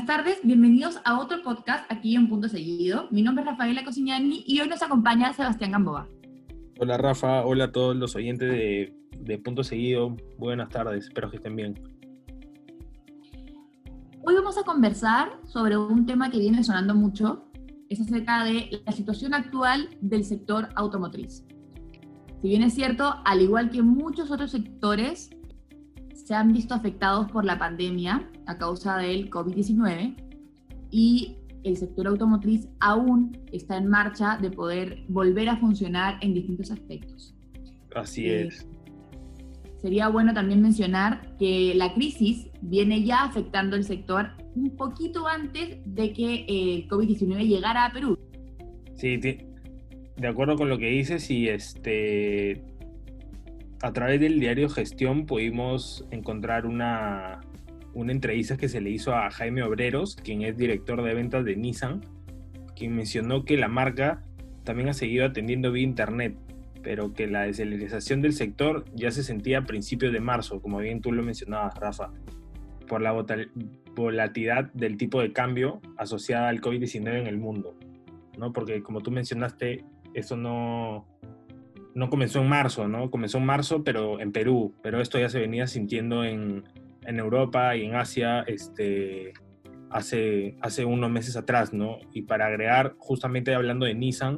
tardes, bienvenidos a otro podcast aquí en Punto Seguido. Mi nombre es Rafaela Cosignani y hoy nos acompaña Sebastián Gamboa. Hola Rafa, hola a todos los oyentes de Punto Seguido, buenas tardes, espero que estén bien. Hoy vamos a conversar sobre un tema que viene sonando mucho, es acerca de la situación actual del sector automotriz. Si bien es cierto, al igual que muchos otros sectores, se han visto afectados por la pandemia a causa del COVID-19 y el sector automotriz aún está en marcha de poder volver a funcionar en distintos aspectos. Así es. Sería bueno también mencionar que la crisis viene ya afectando el sector un poquito antes de que el COVID-19 llegara a Perú. Sí, de acuerdo con lo que dices, y a través del diario Gestión pudimos encontrar una entrevista que se le hizo a Jaime Obreros, quien es director de ventas de Nissan, quien mencionó que la marca también ha seguido atendiendo vía internet, pero que la desaceleración del sector ya se sentía a principios de marzo, como bien tú lo mencionabas, Rafa, por la volatilidad del tipo de cambio asociada al COVID-19 en el mundo, ¿no? Porque como tú mencionaste, eso no comenzó en marzo, ¿no? Comenzó en marzo, pero en Perú, pero esto ya se venía sintiendo en Europa y en Asia hace unos meses atrás, ¿no? Y para agregar, justamente hablando de Nissan,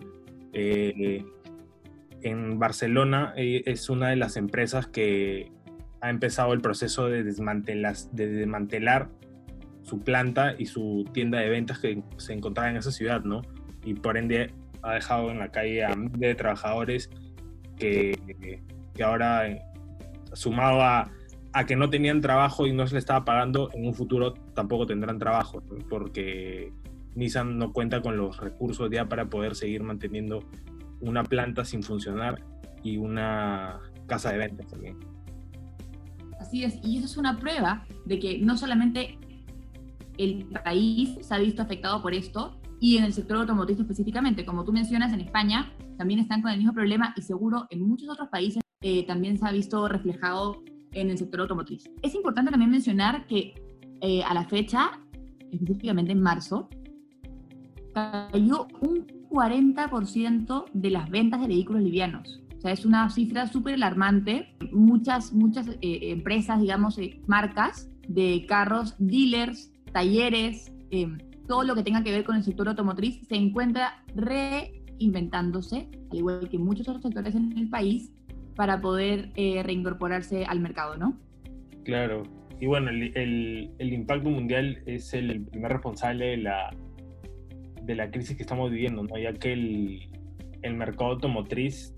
en Barcelona es una de las empresas que ha empezado el proceso de desmantelar su planta y su tienda de ventas que se encontraba en esa ciudad, ¿no? Y por ende ha dejado en la calle a miles de trabajadores que ahora, sumado a que no tenían trabajo y no se les estaba pagando, en un futuro tampoco tendrán trabajo, ¿no? Porque Nissan no cuenta con los recursos ya para poder seguir manteniendo una planta sin funcionar y una casa de ventas también. Así es, y eso es una prueba de que no solamente el país se ha visto afectado por esto, y en el sector automotriz específicamente, como tú mencionas, en España también están con el mismo problema y seguro en muchos otros países también se ha visto reflejado en el sector automotriz. Es importante también mencionar que a la fecha, específicamente en marzo, cayó un 40% de las ventas de vehículos livianos. O sea, es una cifra súper alarmante. Muchas empresas, digamos, marcas de carros, dealers, talleres, todo lo que tenga que ver con el sector automotriz se encuentra reinventándose, al igual que muchos otros sectores en el país, para poder reincorporarse al mercado, ¿no? Claro. Y bueno, el impacto mundial es el primer responsable de la crisis que estamos viviendo, ¿no? Ya que el mercado automotriz,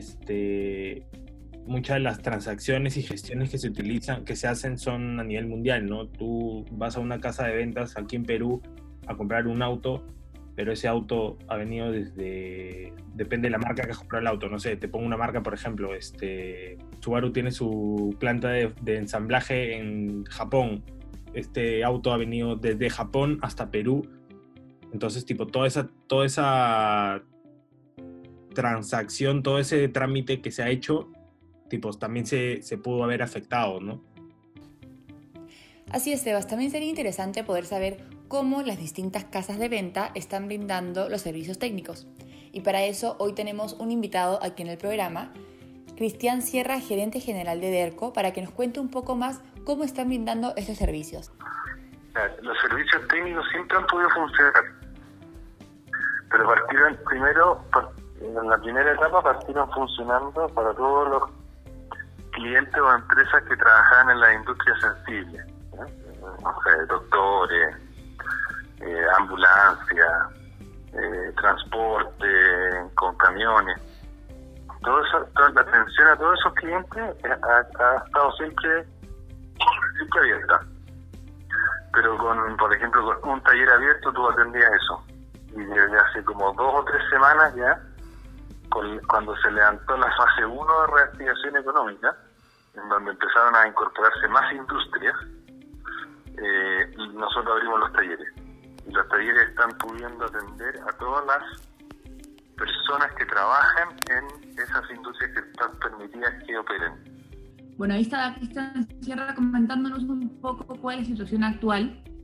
muchas de las transacciones y gestiones que se hacen son a nivel mundial, ¿no? Tú vas a una casa de ventas aquí en Perú a comprar un auto, pero ese auto ha venido depende de la marca que has comprado el auto, no sé, te pongo una marca, por ejemplo, Subaru tiene su planta de ensamblaje en Japón, este auto ha venido desde Japón hasta Perú. Entonces, tipo, toda esa transacción, todo ese trámite que se ha hecho, tipo, también se pudo haber afectado, ¿no? Así es, Sebas. También sería interesante poder saber cómo las distintas casas de venta están brindando los servicios técnicos. Y para eso, hoy tenemos un invitado aquí en el programa, Cristian Sierra, gerente general de Derco, para que nos cuente un poco más cómo están brindando estos servicios. Los servicios técnicos siempre han podido funcionar, pero partieron primero, en la primera etapa partieron funcionando para todos los clientes o empresas que trabajaban en la industria sensible, ¿no? O sea, doctores, ambulancia, transporte con camiones. Toda la atención a todos esos clientes ha estado siempre abierta. Pero por ejemplo, con un taller abierto tú atendías eso. Y desde hace como 2 o 3 semanas ya, cuando se levantó la fase 1 de reactivación económica, en donde empezaron a incorporarse más industrias, nosotros abrimos los talleres. Y los talleres están pudiendo atender a todas las personas que trabajan en esas industrias que están permitidas que operen. Bueno, ahí está Cristian Sierra comentándonos un poco cuál es la situación actual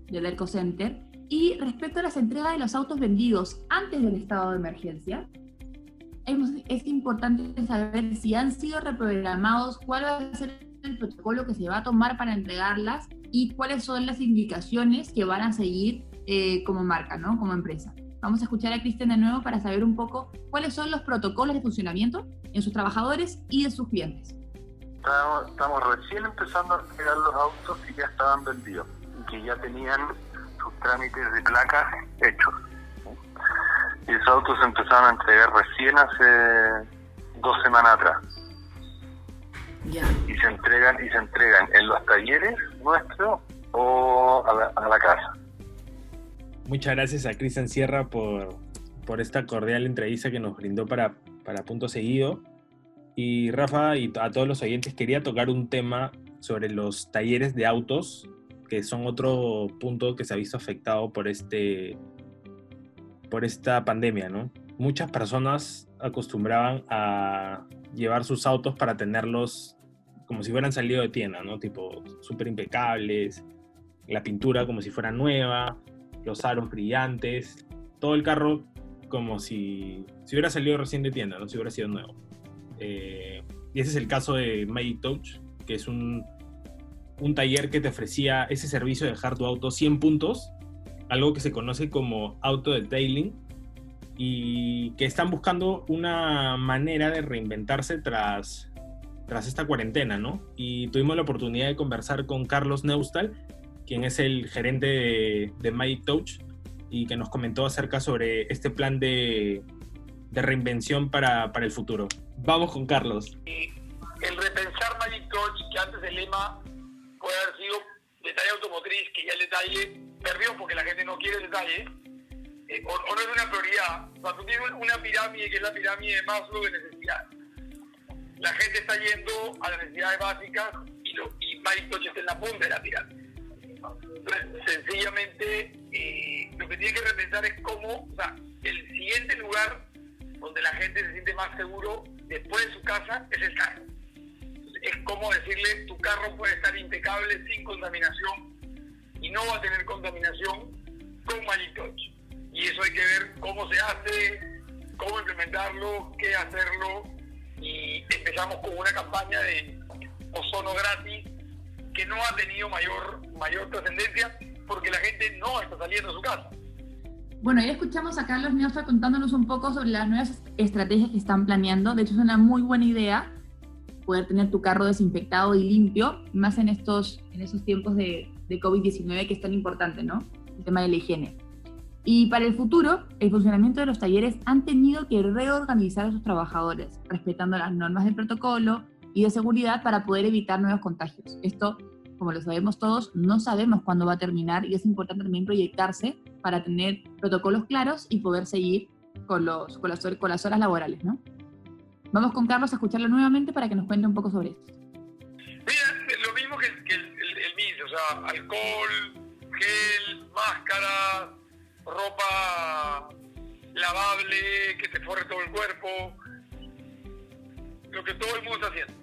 del Derco Center. Y respecto a las entregas de los autos vendidos antes del estado de emergencia, es importante saber si han sido reprogramados, cuál va a ser el protocolo que se va a tomar para entregarlas y cuáles son las indicaciones que van a seguir como marca, ¿no? Como empresa. Vamos a escuchar a Cristian de nuevo para saber un poco cuáles son los protocolos de funcionamiento en sus trabajadores y de sus clientes. Estamos recién empezando a entregar los autos que ya estaban vendidos y que ya tenían sus trámites de placas hechos. Y esos autos se empezaron a entregar recién hace 2 semanas atrás. Ya. Y se entregan en los talleres nuestros o a la casa. Muchas gracias a Cristian Sierra por esta cordial entrevista que nos brindó para Punto Seguido. Y Rafa y a todos los oyentes, quería tocar un tema sobre los talleres de autos, que son otro punto que se ha visto afectado por esta pandemia, ¿no? Muchas personas acostumbraban a llevar sus autos para tenerlos como si fueran salido de tienda, ¿no? Tipo súper impecables, la pintura como si fuera nueva, los aros brillantes, todo el carro como si hubiera salido recién de tienda, no si hubiera sido nuevo. Y ese es el caso de Magic Touch, que es un taller que te ofrecía ese servicio de dejar tu auto 100 puntos, algo que se conoce como auto detailing, y que están buscando una manera de reinventarse tras esta cuarentena, ¿no? Y tuvimos la oportunidad de conversar con Carlos Neustal, quien es el gerente de Magic Touch, y que nos comentó acerca sobre este plan de reinvención para el futuro. Vamos con Carlos. El repensar Magic Touch, que antes el lema puede haber sido detalle automotriz, que ya el detalle perdió porque la gente no quiere el detalle, o no es una prioridad. O sea, tú tienes una pirámide que es la pirámide de Maslow de necesidades. La gente está yendo a las necesidades básicas y Magic Touch está en la punta de la pirámide. Entonces, sencillamente, lo que tiene que repensar es cómo, o sea, el siguiente lugar donde la gente se siente más seguro después de su casa es el carro. Es como decirle, tu carro puede estar impecable, sin contaminación, y no va a tener contaminación con Magic Touch. Y eso hay que ver cómo se hace, cómo implementarlo, qué hacerlo, y empezamos con una campaña de ozono gratis que no ha tenido mayor trascendencia porque la gente no está saliendo de su casa. Bueno, ya escuchamos a Carlos Neustal contándonos un poco sobre las nuevas estrategias que están planeando. De hecho, es una muy buena idea poder tener tu carro desinfectado y limpio, más en esos tiempos de COVID-19 que es tan importante, ¿no? El tema de la higiene. Y para el futuro, el funcionamiento de los talleres han tenido que reorganizar a sus trabajadores, respetando las normas del protocolo y de seguridad para poder evitar nuevos contagios. Esto, como lo sabemos todos, no sabemos cuándo va a terminar y es importante también proyectarse para tener protocolos claros y poder seguir con las horas laborales, ¿no? Vamos con Carlos a escucharlo nuevamente para que nos cuente un poco sobre esto. Mira, lo mismo que el MIS, o sea, alcohol, gel, máscara, ropa lavable, que te forre todo el cuerpo, lo que todo el mundo está haciendo.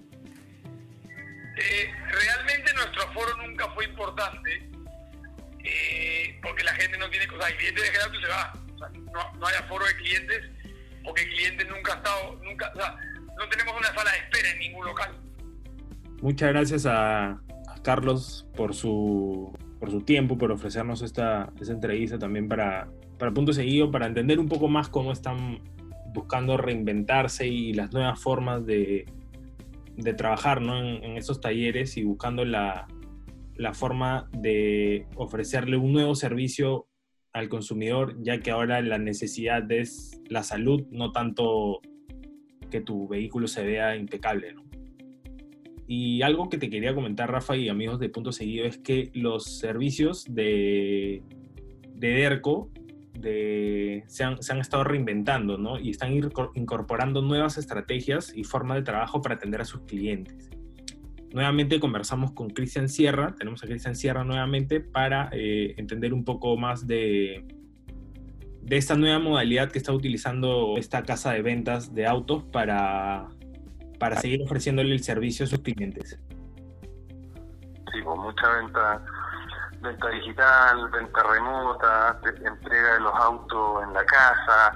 Realmente nuestro aforo nunca fue importante, porque la gente no tiene cosas, el cliente deja el auto y se va, o sea, no hay aforo de clientes, porque el cliente nunca ha estado, o sea, no tenemos una sala de espera en ningún local. Muchas gracias a Carlos por su tiempo, por ofrecernos esta entrevista también para Punto Seguido, para entender un poco más cómo están buscando reinventarse y las nuevas formas de trabajar, ¿no? en esos talleres y buscando la forma de ofrecerle un nuevo servicio al consumidor, ya que ahora la necesidad es la salud, no tanto que tu vehículo se vea impecable, ¿no? Y algo que te quería comentar, Rafa y amigos de Punto Seguido, es que los servicios de Derco se han estado reinventando, ¿no? Y están incorporando nuevas estrategias y formas de trabajo para atender a sus clientes. Nuevamente conversamos con Cristian Sierra, tenemos a Cristian Sierra nuevamente para entender un poco más de esta nueva modalidad que está utilizando esta casa de ventas de autos para seguir ofreciéndole el servicio a sus clientes. Sí, con mucha venta venta digital, venta remota, entrega de los autos en la casa,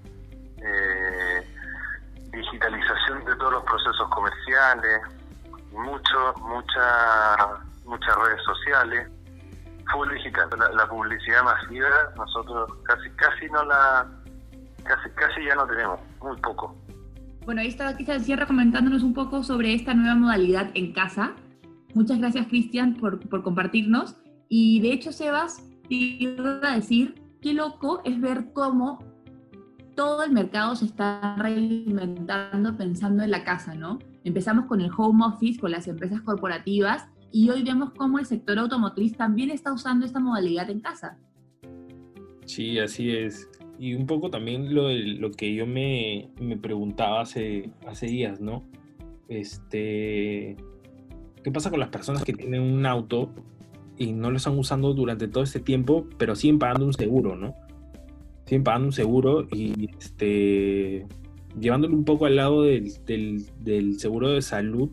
digitalización de todos los procesos comerciales, muchas redes sociales, full digital. La publicidad masiva nosotros casi ya no tenemos, muy poco. Bueno, ahí está Cristian Sierra comentándonos un poco sobre esta nueva modalidad en casa. Muchas gracias, Cristian, por compartirnos. Y de hecho, Sebas, te iba a decir, qué loco es ver cómo todo el mercado se está reinventando pensando en la casa, ¿no? Empezamos con el home office, con las empresas corporativas, y hoy vemos cómo el sector automotriz también está usando esta modalidad en casa. Sí, así es. Y un poco también lo que yo me preguntaba hace días, ¿no? ¿Qué pasa con las personas que tienen un auto y no lo están usando durante todo este tiempo, pero siguen pagando un seguro, ¿no? Siguen pagando un seguro y llevándolo un poco al lado del seguro de salud,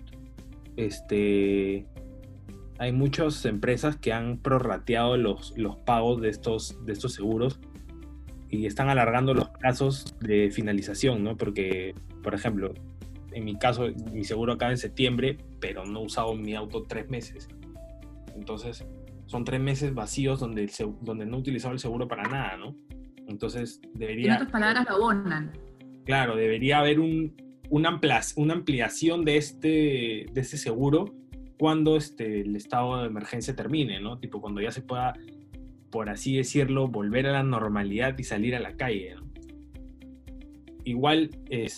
hay muchas empresas que han prorrateado los pagos de estos seguros y están alargando los plazos de finalización, ¿no? Porque, por ejemplo, en mi caso, mi seguro acaba en septiembre, pero no he usado mi auto 3 meses. Entonces, son 3 meses vacíos donde no he utilizado el seguro para nada, ¿no? Entonces, debería... En otras palabras, lo abonan. Claro, debería haber una ampliación de este seguro cuando el estado de emergencia termine, ¿no? Tipo, cuando ya se pueda, por así decirlo, volver a la normalidad y salir a la calle, ¿no? Igual,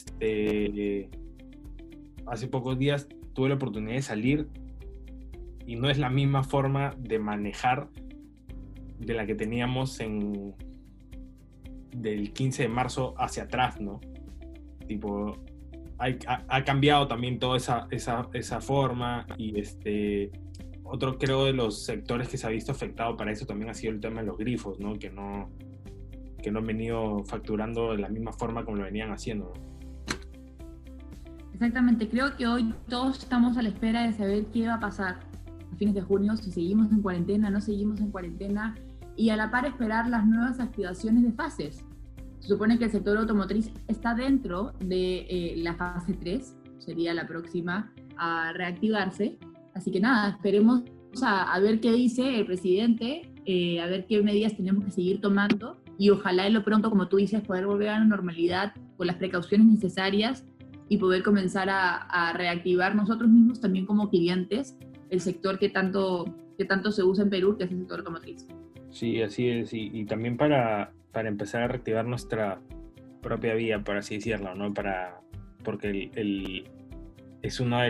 hace pocos días tuve la oportunidad de salir y no es la misma forma de manejar de la que teníamos del 15 de marzo hacia atrás, ¿no? Tipo, ha cambiado también toda esa forma y otro, creo, de los sectores que se ha visto afectado para eso también ha sido el tema de los grifos, ¿no? Que no han venido facturando de la misma forma como lo venían haciendo, ¿no? Exactamente, creo que hoy todos estamos a la espera de saber qué va a pasar a fines de junio, si seguimos en cuarentena, no seguimos en cuarentena, y a la par esperar las nuevas activaciones de fases. Se supone que el sector automotriz está dentro de la fase 3, sería la próxima a reactivarse, así que nada, esperemos a ver qué dice el presidente, a ver qué medidas tenemos que seguir tomando, y ojalá en lo pronto, como tú dices, poder volver a la normalidad con las precauciones necesarias y poder comenzar a reactivar nosotros mismos también como clientes el sector que tanto se usa en Perú, que es el sector automotriz. Sí, así es, y también para empezar a reactivar nuestra propia vía, por así decirlo, ¿no? Porque es una de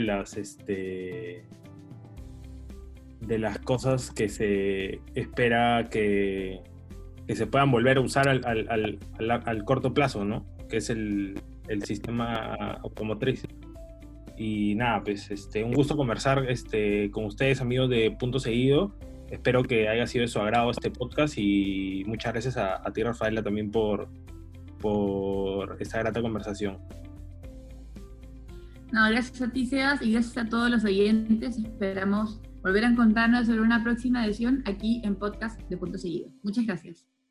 las cosas que se espera que se puedan volver a usar al corto plazo, ¿no? Que es el sistema automotriz. Y nada, pues un gusto conversar con ustedes, amigos de Punto Seguido. Espero que haya sido de su agrado este podcast y muchas gracias a ti, Rafaela, también por esta grata conversación. No, gracias a ti, Sebas, y gracias a todos los oyentes. Esperamos volver a encontrarnos sobre una próxima edición aquí en Podcast de Punto Seguido. Muchas gracias.